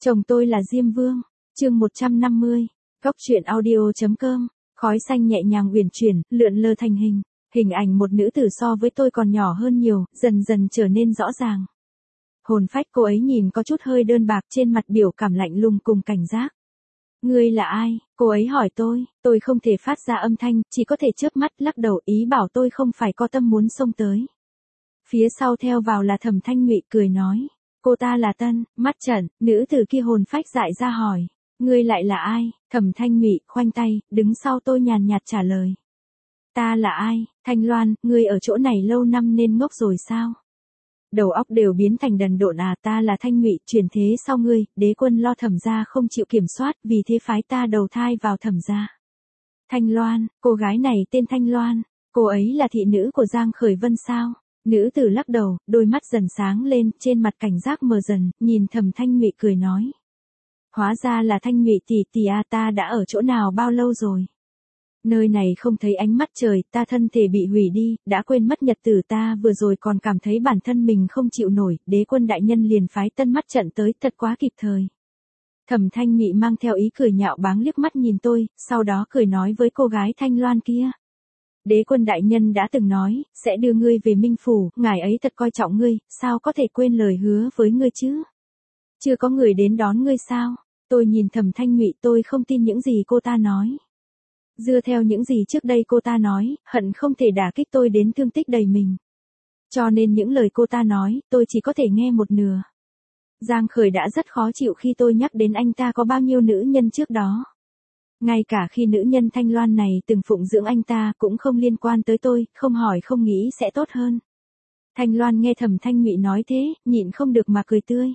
Chồng tôi là Diêm Vương. Chương 150. Góc truyện audio.com. Khói xanh nhẹ nhàng uyển chuyển, lượn lờ thành hình. Hình ảnh một nữ tử so với tôi còn nhỏ hơn nhiều, dần dần trở nên rõ ràng. Hồn phách cô ấy nhìn có chút hơi đơn bạc, trên mặt biểu cảm lạnh lùng cùng cảnh giác. Ngươi là ai? Cô ấy hỏi tôi không thể phát ra âm thanh, chỉ có thể chớp mắt lắc đầu ý bảo tôi không phải có tâm muốn xông tới. Phía sau theo vào là Thẩm Thanh Ngụy cười nói. Cô ta là Tân, Mắt Trận. Nữ tử kia hồn phách dại ra hỏi. Ngươi lại là ai? Thẩm Thanh Ngụy khoanh tay, đứng sau tôi nhàn nhạt trả lời. Ta là ai? Thanh Loan, ngươi ở chỗ này lâu năm nên ngốc rồi sao? Đầu óc đều biến thành đần độn à? Ta là Thanh Ngụy, truyền thế sau ngươi, đế quân lo Thẩm gia không chịu kiểm soát, vì thế phái ta đầu thai vào Thẩm gia. Thanh Loan, cô gái này tên Thanh Loan, cô ấy là thị nữ của Giang Khởi Vân sao? Nữ tử lắc đầu, đôi mắt dần sáng lên, trên mặt cảnh giác mờ dần, nhìn Thẩm Thanh Ngụy cười nói. Hóa ra là Thanh Ngụy tỷ tỷ à, ta đã ở chỗ nào bao lâu rồi? Nơi này không thấy ánh mắt trời, ta thân thể bị hủy đi, đã quên mất nhật tử, ta vừa rồi còn cảm thấy bản thân mình không chịu nổi, đế quân đại nhân liền phái Tân Mắt Trận tới, thật quá kịp thời. Thẩm Thanh Ngụy mang theo ý cười nhạo báng liếc mắt nhìn tôi, sau đó cười nói với cô gái Thanh Loan kia. Đế quân đại nhân đã từng nói, sẽ đưa ngươi về Minh Phủ, ngài ấy thật coi trọng ngươi, sao có thể quên lời hứa với ngươi chứ? Chưa có người đến đón ngươi sao? Tôi nhìn Thẩm Thanh Ngụy, tôi không tin những gì cô ta nói. Dựa theo những gì trước đây cô ta nói, hận không thể đả kích tôi đến thương tích đầy mình. Cho nên những lời cô ta nói, tôi chỉ có thể nghe một nửa. Giang Khởi đã rất khó chịu khi tôi nhắc đến anh ta có bao nhiêu nữ nhân trước đó. Ngay cả khi nữ nhân Thanh Loan này từng phụng dưỡng anh ta cũng không liên quan tới tôi, không hỏi không nghĩ sẽ tốt hơn. Thanh Loan nghe Thẩm Thanh Ngụy nói thế, nhịn không được mà cười tươi.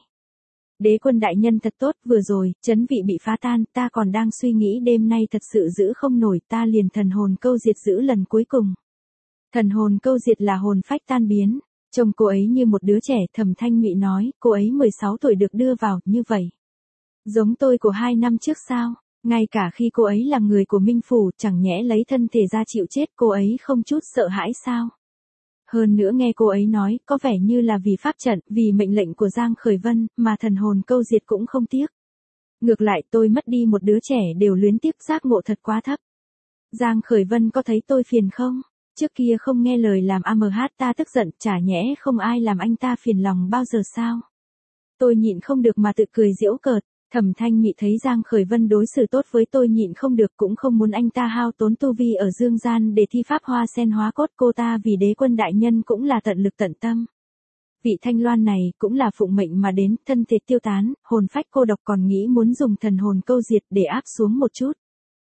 Đế quân đại nhân thật tốt, vừa rồi, trấn vị bị phá tan, ta còn đang suy nghĩ đêm nay thật sự giữ không nổi, ta liền thần hồn câu diệt giữ lần cuối cùng. Thần hồn câu diệt là hồn phách tan biến, trông cô ấy như một đứa trẻ, Thẩm Thanh Ngụy nói, cô ấy 16 tuổi được đưa vào, như vậy. Giống tôi của 2 năm trước sao? Ngay cả khi cô ấy là người của Minh Phủ, chẳng nhẽ lấy thân thể ra chịu chết, cô ấy không chút sợ hãi sao? Hơn nữa nghe cô ấy nói, có vẻ như là vì pháp trận, vì mệnh lệnh của Giang Khởi Vân, mà thần hồn câu diệt cũng không tiếc. Ngược lại tôi mất đi một đứa trẻ đều luyến tiếc, giác ngộ thật quá thấp. Giang Khởi Vân có thấy tôi phiền không? Trước kia không nghe lời làm AMH ta tức giận, chả nhẽ không ai làm anh ta phiền lòng bao giờ sao? Tôi nhịn không được mà tự cười giễu cợt. Thẩm Thanh Ngụy thấy Giang Khởi Vân đối xử tốt với tôi nhịn không được, cũng không muốn anh ta hao tốn tu vi ở dương gian để thi pháp hoa sen hóa cốt, cô ta vì đế quân đại nhân cũng là tận lực tận tâm. Vị Thanh Loan này cũng là phụng mệnh mà đến, thân thể tiêu tán, hồn phách cô độc còn nghĩ muốn dùng thần hồn câu diệt để áp xuống một chút.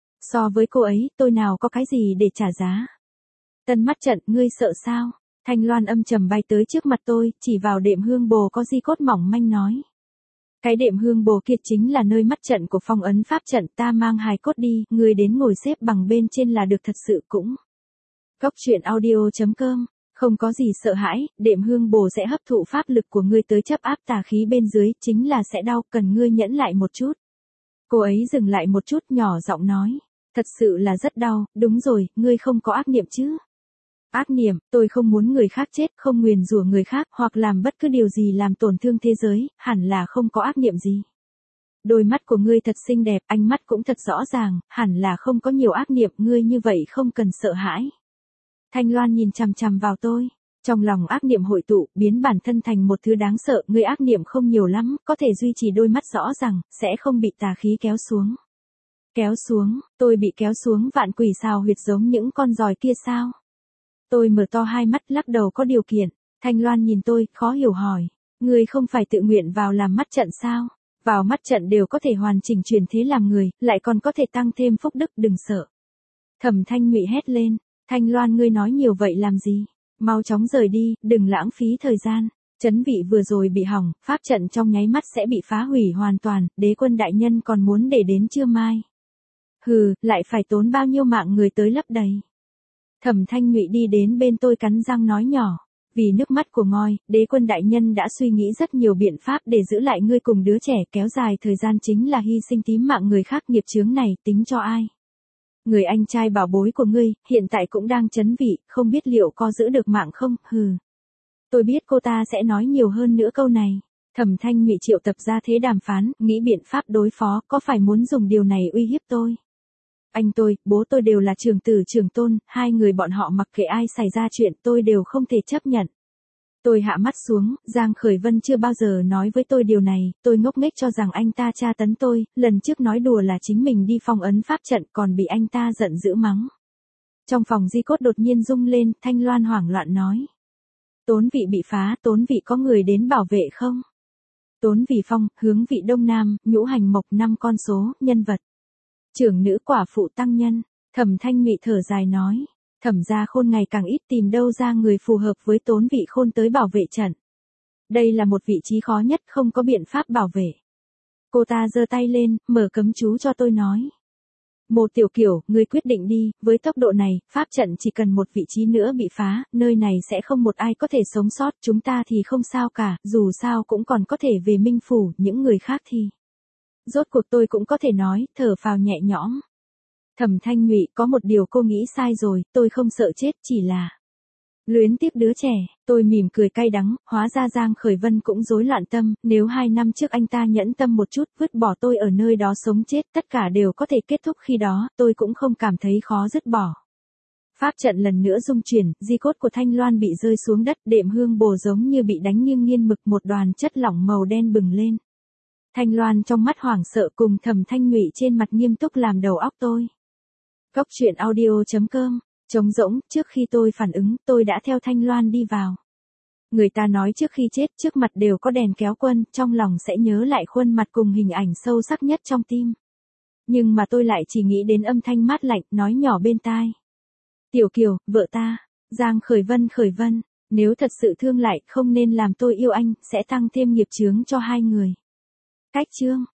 So với cô ấy, tôi nào có cái gì để trả giá. Tân Mắt Trận, ngươi sợ sao? Thanh Loan âm trầm bay tới trước mặt tôi, chỉ vào đệm hương bồ có di cốt mỏng manh nói. Cái đệm hương bồ kia chính là nơi mắt trận của phong ấn pháp trận, ta mang hài cốt đi, người đến ngồi xếp bằng bên trên là được, thật sự cũng. Góc truyện audio.com, không có gì sợ hãi, đệm hương bồ sẽ hấp thụ pháp lực của ngươi tới chấp áp tà khí bên dưới, chính là sẽ đau, cần ngươi nhẫn lại một chút. Cô ấy dừng lại một chút nhỏ giọng nói, thật sự là rất đau, đúng rồi, ngươi không có ác niệm chứ? Ác niệm, tôi không muốn người khác chết, không nguyền rủa người khác, hoặc làm bất cứ điều gì làm tổn thương thế giới, hẳn là không có ác niệm gì. Đôi mắt của ngươi thật xinh đẹp, ánh mắt cũng thật rõ ràng, hẳn là không có nhiều ác niệm, ngươi như vậy không cần sợ hãi. Thanh Loan nhìn chằm chằm vào tôi, trong lòng ác niệm hội tụ, biến bản thân thành một thứ đáng sợ, ngươi ác niệm không nhiều lắm, có thể duy trì đôi mắt rõ ràng, sẽ không bị tà khí kéo xuống. Kéo xuống, tôi bị kéo xuống vạn quỷ xào huyệt giống những con giòi kia sao? Tôi mở to hai mắt lắc đầu có điều kiện. Thanh Loan nhìn tôi, khó hiểu hỏi. Ngươi không phải tự nguyện vào làm mắt trận sao? Vào mắt trận đều có thể hoàn chỉnh chuyển thế làm người, lại còn có thể tăng thêm phúc đức, đừng sợ. Thẩm Thanh Ngụy hét lên. Thanh Loan, ngươi nói nhiều vậy làm gì? Mau chóng rời đi, đừng lãng phí thời gian. Trấn vị vừa rồi bị hỏng, pháp trận trong nháy mắt sẽ bị phá hủy hoàn toàn, đế quân đại nhân còn muốn để đến trưa mai. Hừ, lại phải tốn bao nhiêu mạng người tới lấp đầy. Thẩm Thanh Ngụy đi đến bên tôi cắn răng nói nhỏ, vì nước mắt của ngôi, đế quân đại nhân đã suy nghĩ rất nhiều biện pháp để giữ lại ngươi cùng đứa trẻ, kéo dài thời gian chính là hy sinh tím mạng người khác, nghiệp chướng này tính cho ai? Người anh trai bảo bối của ngươi, hiện tại cũng đang trấn vị, không biết liệu có giữ được mạng không, hừ. Tôi biết cô ta sẽ nói nhiều hơn nữa câu này. Thẩm Thanh Nhụy triệu tập ra thế đàm phán, nghĩ biện pháp đối phó, có phải muốn dùng điều này uy hiếp tôi? Anh tôi, bố tôi đều là trưởng tử trưởng tôn, hai người bọn họ mặc kệ ai xảy ra chuyện tôi đều không thể chấp nhận. Tôi hạ mắt xuống, Giang Khởi Vân chưa bao giờ nói với tôi điều này, tôi ngốc nghếch cho rằng anh ta tra tấn tôi, lần trước nói đùa là chính mình đi phong ấn pháp trận còn bị anh ta giận dữ mắng. Trong phòng di cốt đột nhiên rung lên, Thanh Loan hoảng loạn nói. Tốn vị bị phá, Tốn vị có người đến bảo vệ không? Tốn vị phong, hướng vị đông nam, nhũ hành mộc 5 con số, nhân vật. Trưởng nữ quả phụ tăng nhân, Thẩm Thanh Nhụy thở dài nói. Thẩm gia Khôn ngày càng ít, tìm đâu ra người phù hợp với Tốn vị Khôn tới bảo vệ trận. Đây là một vị trí khó nhất, không có biện pháp bảo vệ. Cô ta giơ tay lên, mở cấm chú cho tôi nói. Một Tiểu Kiểu, ngươi quyết định đi, với tốc độ này, pháp trận chỉ cần một vị trí nữa bị phá, nơi này sẽ không một ai có thể sống sót, chúng ta thì không sao cả, dù sao cũng còn có thể về Minh Phủ, những người khác thì. Rốt cuộc tôi cũng có thể nói, thở phào nhẹ nhõm. Thẩm Thanh Nhụy, có một điều cô nghĩ sai rồi, tôi không sợ chết, chỉ là luyến tiếc đứa trẻ. Tôi mỉm cười cay đắng, hóa ra Giang Khởi Vân cũng rối loạn tâm, nếu 2 năm trước anh ta nhẫn tâm một chút, vứt bỏ tôi ở nơi đó sống chết, tất cả đều có thể kết thúc khi đó, tôi cũng không cảm thấy khó dứt bỏ. Pháp trận lần nữa rung chuyển, di cốt của Thanh Loan bị rơi xuống đất, đệm hương bồ giống như bị đánh nghiêng nghiêng mực, một đoàn chất lỏng màu đen bừng lên. Thanh Loan trong mắt hoảng sợ cùng Thẩm Thanh Nhụy trên mặt nghiêm túc làm đầu óc tôi. Góc truyện audio.com, trống rỗng, trước khi tôi phản ứng, tôi đã theo Thanh Loan đi vào. Người ta nói trước khi chết, trước mặt đều có đèn kéo quân, trong lòng sẽ nhớ lại khuôn mặt cùng hình ảnh sâu sắc nhất trong tim. Nhưng mà tôi lại chỉ nghĩ đến âm thanh mát lạnh, nói nhỏ bên tai. Tiểu Kiều, vợ ta, Giang Khởi Vân, nếu thật sự thương lại, không nên làm tôi yêu anh, sẽ tăng thêm nghiệp chướng cho hai người. Cách chương.